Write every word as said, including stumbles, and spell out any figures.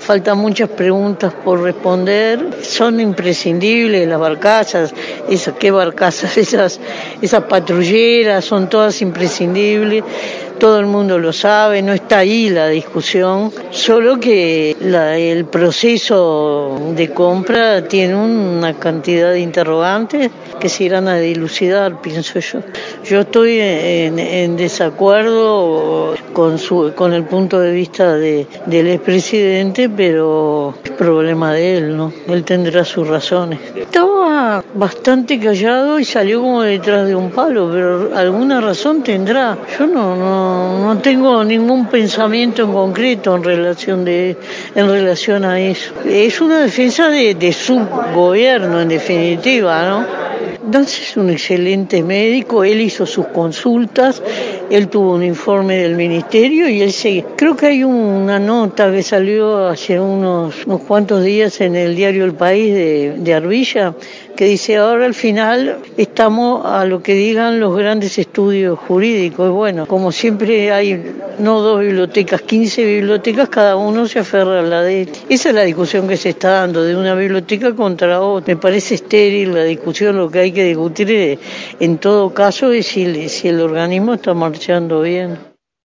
faltan muchas preguntas por responder. Son imprescindibles las barcazas, esas, ¿qué barcazas? Esas, esas patrulleras son todas imprescindibles. Todo el mundo lo sabe, no está ahí la discusión, solo que la, el proceso de compra tiene una cantidad de interrogantes que se irán a dilucidar, pienso yo. Yo estoy en, en desacuerdo con, su, con el punto de vista de, del expresidente, pero es problema de él, ¿no? Él tendrá sus razones. Estaba bastante callado y salió como detrás de un palo, pero alguna razón tendrá. Yo no, no No tengo ningún pensamiento en concreto en relación de en relación a eso. Es una defensa de, de su gobierno, en definitiva, ¿no? Entonces es un excelente médico, él hizo sus consultas, él tuvo un informe del ministerio y él se... Creo que hay una nota que salió hace unos, unos cuantos días en el diario El País de, de Arbilla, que dice ahora al final estamos a lo que digan los grandes estudios jurídicos. Bueno, como siempre hay no dos bibliotecas, quince bibliotecas, cada uno se aferra a la de él. Esa es la discusión que se está dando de una biblioteca contra otra. Me parece estéril la discusión, lo que hay que discutir en todo caso es si, si el organismo está marchando bien.